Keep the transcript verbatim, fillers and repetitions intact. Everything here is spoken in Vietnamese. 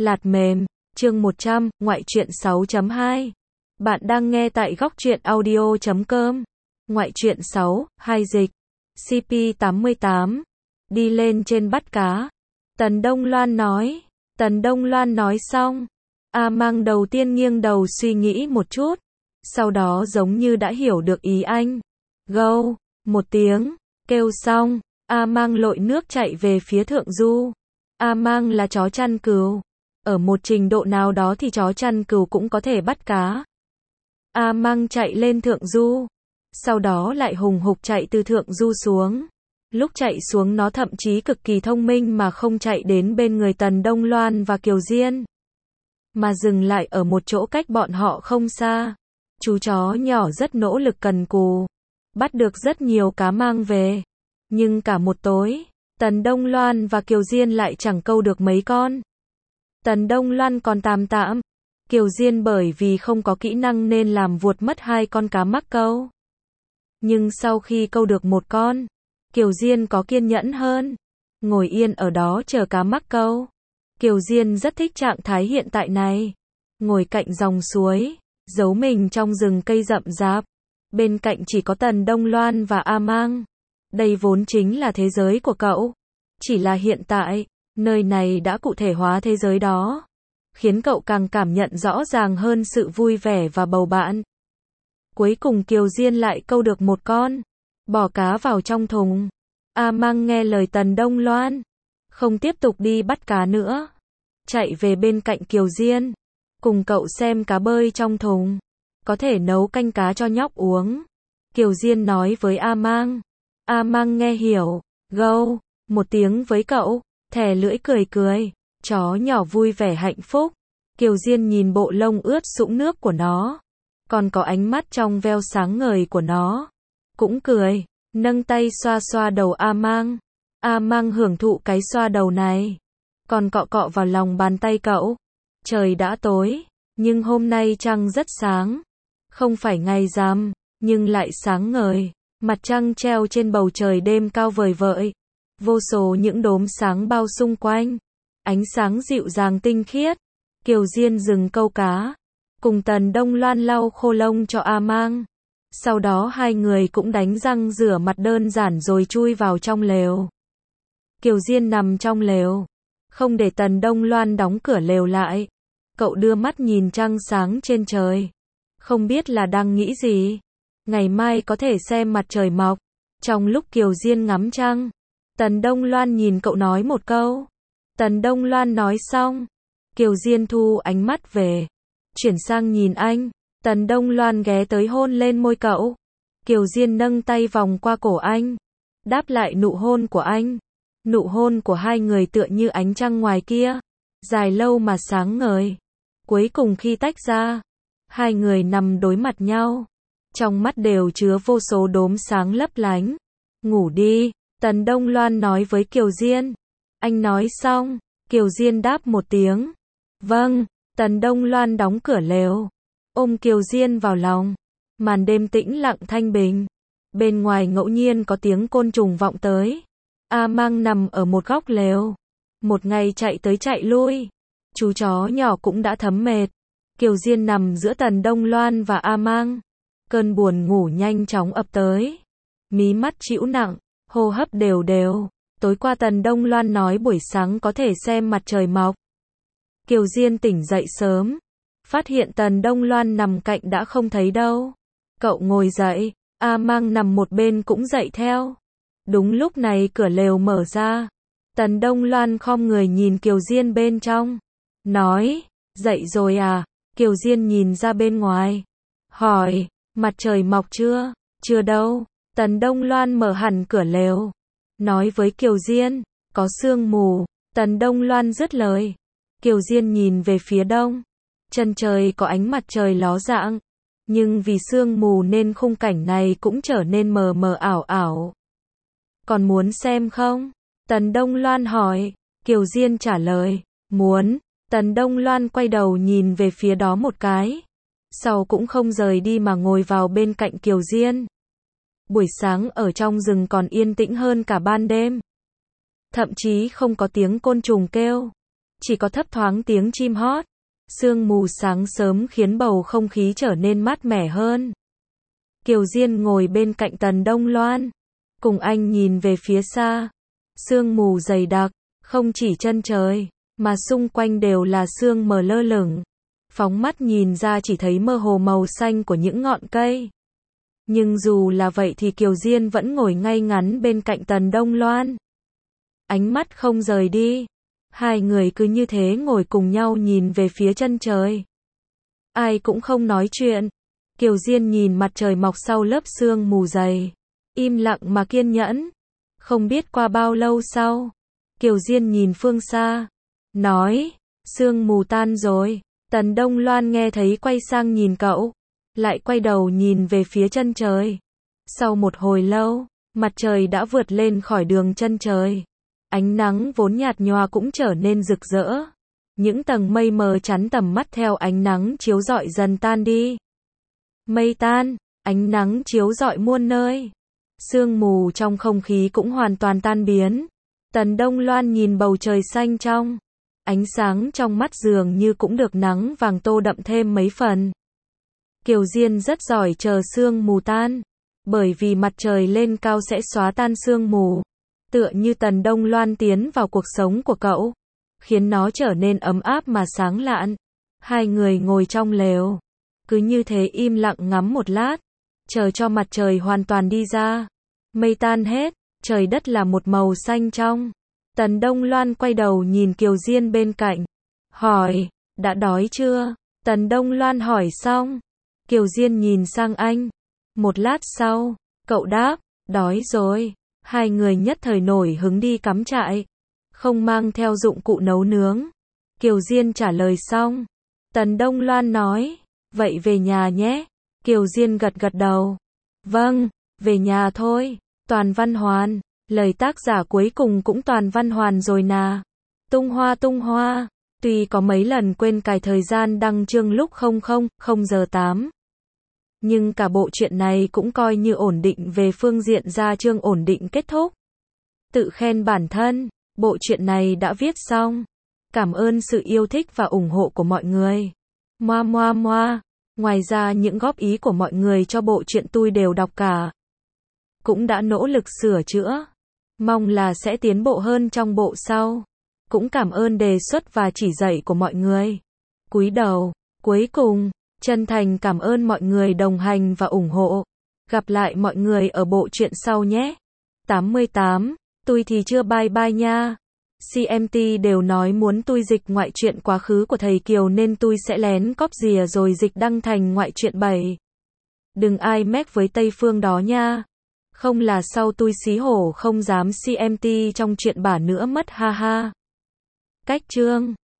Lạt mềm, chương một trăm, ngoại truyện sáu chấm hai. Bạn đang nghe tại góc truyện audio chấm com. Ngoại truyện sáu, hai dịch. xê pê tám mươi tám. Đi lên trên bắt cá. Tần Đông Loan nói. Tần Đông Loan nói xong. A Mang đầu tiên nghiêng đầu suy nghĩ một chút. Sau đó giống như đã hiểu được ý anh. Gâu, một tiếng, kêu xong. A Mang lội nước chạy về phía thượng du. A Mang là chó chăn cừu. Ở một trình độ nào đó thì chó chăn cừu cũng có thể bắt cá. A Mang chạy lên thượng du. Sau đó lại hùng hục chạy từ thượng du xuống. Lúc chạy xuống nó thậm chí cực kỳ thông minh mà không chạy đến bên người Tần Đông Loan và Kiều Diên. Mà dừng lại ở một chỗ cách bọn họ không xa. Chú chó nhỏ rất nỗ lực cần cù. Bắt được rất nhiều cá mang về. Nhưng cả một tối, Tần Đông Loan và Kiều Diên lại chẳng câu được mấy con. Tần Đông Loan còn tạm tạm. Kiều Diên bởi vì không có kỹ năng nên làm vuột mất hai con cá mắc câu. Nhưng sau khi câu được một con, Kiều Diên có kiên nhẫn hơn. Ngồi yên ở đó chờ cá mắc câu. Kiều Diên rất thích trạng thái hiện tại này. Ngồi cạnh dòng suối, giấu mình trong rừng cây rậm rạp. Bên cạnh chỉ có Tần Đông Loan và A Mang. Đây vốn chính là thế giới của cậu. Chỉ là hiện tại, nơi này đã cụ thể hóa thế giới đó. Khiến cậu càng cảm nhận rõ ràng hơn sự vui vẻ và bầu bạn. Cuối cùng Kiều Diên lại câu được một con. Bỏ cá vào trong thùng. A Mang nghe lời Tần Đông Loan. Không tiếp tục đi bắt cá nữa. Chạy về bên cạnh Kiều Diên. Cùng cậu xem cá bơi trong thùng. Có thể nấu canh cá cho nhóc uống. Kiều Diên nói với A Mang. A Mang nghe hiểu. Gâu, một tiếng với cậu. Thè lưỡi cười cười. Chó nhỏ vui vẻ hạnh phúc. Kiều Diên nhìn bộ lông ướt sũng nước của nó. Còn có ánh mắt trong veo sáng ngời của nó. Cũng cười. Nâng tay xoa xoa đầu A Mang. A Mang hưởng thụ cái xoa đầu này. Còn cọ cọ vào lòng bàn tay cậu. Trời đã tối. Nhưng hôm nay trăng rất sáng. Không phải ngày rằm. Nhưng lại sáng ngời. Mặt trăng treo trên bầu trời đêm cao vời vợi. Vô số những đốm sáng bao xung quanh. Ánh sáng dịu dàng tinh khiết. Kiều Diên dừng câu cá. Cùng Tần Đông Loan lau khô lông cho A Mang. Sau đó hai người cũng đánh răng rửa mặt đơn giản rồi chui vào trong lều. Kiều Diên nằm trong lều. Không để Tần Đông Loan đóng cửa lều lại. Cậu đưa mắt nhìn trăng sáng trên trời. Không biết là đang nghĩ gì. Ngày mai có thể xem mặt trời mọc. Trong lúc Kiều Diên ngắm trăng, Tần Đông Loan nhìn cậu nói một câu. Tần Đông Loan nói xong, Kiều Diên thu ánh mắt về. Chuyển sang nhìn anh. Tần Đông Loan ghé tới hôn lên môi cậu. Kiều Diên nâng tay vòng qua cổ anh. Đáp lại nụ hôn của anh. Nụ hôn của hai người tựa như ánh trăng ngoài kia. Dài lâu mà sáng ngời. Cuối cùng khi tách ra, hai người nằm đối mặt nhau. Trong mắt đều chứa vô số đốm sáng lấp lánh. Ngủ đi, Tần Đông Loan nói với Kiều Diên. Anh nói xong, Kiều Diên đáp một tiếng. Vâng, Tần Đông Loan đóng cửa lều. Ôm Kiều Diên vào lòng. Màn đêm tĩnh lặng thanh bình. Bên ngoài ngẫu nhiên có tiếng côn trùng vọng tới. A Mang nằm ở một góc lều. Một ngày chạy tới chạy lui. Chú chó nhỏ cũng đã thấm mệt. Kiều Diên nằm giữa Tần Đông Loan và A Mang. Cơn buồn ngủ nhanh chóng ập tới. Mí mắt trĩu nặng, hô hấp đều đều. Tối qua Tần Đông Loan nói buổi sáng có thể xem mặt trời mọc. Kiều Diên tỉnh dậy sớm. Phát hiện Tần Đông Loan nằm cạnh đã không thấy đâu. Cậu ngồi dậy, A Mang nằm một bên cũng dậy theo. Đúng lúc này cửa lều mở ra. Tần Đông Loan khom người nhìn Kiều Diên bên trong. Nói, dậy rồi à? Kiều Diên nhìn ra bên ngoài. Hỏi, mặt trời mọc chưa? Chưa đâu. Tần Đông Loan mở hẳn cửa lều. Nói với Kiều Diên, có sương mù. Tần Đông Loan dứt lời. Kiều Diên nhìn về phía đông. Chân trời có ánh mặt trời ló dạng. Nhưng vì sương mù nên khung cảnh này cũng trở nên mờ mờ ảo ảo. Còn muốn xem không? Tần Đông Loan hỏi. Kiều Diên trả lời. Muốn. Tần Đông Loan quay đầu nhìn về phía đó một cái. Sau cũng không rời đi mà ngồi vào bên cạnh Kiều Diên. Buổi sáng ở trong rừng còn yên tĩnh hơn cả ban đêm. Thậm chí không có tiếng côn trùng kêu. chỉ có thấp thoáng tiếng chim hót. Sương mù sáng sớm khiến bầu không khí trở nên mát mẻ hơn. Kiều Diên ngồi bên cạnh Tần Đông Loan, cùng anh nhìn về phía xa. Sương mù dày đặc, không chỉ chân trời, mà xung quanh đều là sương mờ lơ lửng. Phóng mắt nhìn ra chỉ thấy mơ hồ màu xanh của những ngọn cây. Nhưng dù là vậy thì Kiều Diên vẫn ngồi ngay ngắn bên cạnh Tần Đông Loan. Ánh mắt không rời đi. Hai người cứ như thế ngồi cùng nhau nhìn về phía chân trời. Ai cũng không nói chuyện. Kiều Diên nhìn mặt trời mọc sau lớp sương mù dày. Im lặng mà kiên nhẫn. Không biết qua bao lâu sau. Kiều Diên nhìn phương xa. Nói, sương mù tan rồi. Tần Đông Loan nghe thấy quay sang nhìn cậu. Lại quay đầu nhìn về phía chân trời. Sau một hồi lâu, mặt trời đã vượt lên khỏi đường chân trời. Ánh nắng vốn nhạt nhòa cũng trở nên rực rỡ. Những tầng mây mờ chắn tầm mắt theo ánh nắng chiếu rọi dần tan đi. Mây tan, ánh nắng chiếu rọi muôn nơi. Sương mù trong không khí cũng hoàn toàn tan biến. Tần Đông Loan nhìn bầu trời xanh trong. Ánh sáng trong mắt dường như cũng được nắng vàng tô đậm thêm mấy phần. Kiều Diên rất giỏi chờ sương mù tan. Bởi vì mặt trời lên cao sẽ xóa tan sương mù. Tựa như Tần Đông Loan tiến vào cuộc sống của cậu. Khiến nó trở nên ấm áp mà sáng lạn. Hai người ngồi trong lều. Cứ như thế im lặng ngắm một lát. Chờ cho mặt trời hoàn toàn đi ra. Mây tan hết. Trời đất là một màu xanh trong. Tần Đông Loan quay đầu nhìn Kiều Diên bên cạnh. Hỏi, đã đói chưa? Tần Đông Loan hỏi xong. Kiều Diên nhìn sang anh. Một lát sau, cậu đáp, đói rồi. Hai người nhất thời nổi hứng đi cắm trại. Không mang theo dụng cụ nấu nướng. Kiều Diên trả lời xong. Tần Đông Loan nói, vậy về nhà nhé. Kiều Diên gật gật đầu. Vâng, về nhà thôi. Toàn Văn Hoàn. Lời tác giả cuối cùng cũng Toàn Văn Hoàn rồi nà. Tung hoa tung hoa. Tuy có mấy lần quên cài thời gian đăng chương lúc không không không giờ tám. Nhưng cả bộ truyện này cũng coi như ổn định về phương diện ra chương ổn định kết thúc. Tự khen bản thân, bộ truyện này đã viết xong. Cảm ơn sự yêu thích và ủng hộ của mọi người. Moa moa moa. Ngoài ra những góp ý của mọi người cho bộ truyện tôi đều đọc cả. Cũng đã nỗ lực sửa chữa. Mong là sẽ tiến bộ hơn trong bộ sau. Cũng cảm ơn đề xuất và chỉ dạy của mọi người. Cúi đầu, cuối cùng, chân thành cảm ơn mọi người đồng hành và ủng hộ. Gặp lại mọi người ở bộ truyện sau nhé. tám mươi tám, tôi thì chưa bye bye nha. xê em tê đều nói muốn tôi dịch ngoại truyện quá khứ của thầy Kiều nên tôi sẽ lén cóp rìa rồi dịch đăng thành ngoại truyện bảy. Đừng ai mách với Tây Phương đó nha. Không là sau tôi xí hổ không dám xê em tê trong chuyện bà nữa mất ha ha. Cách chương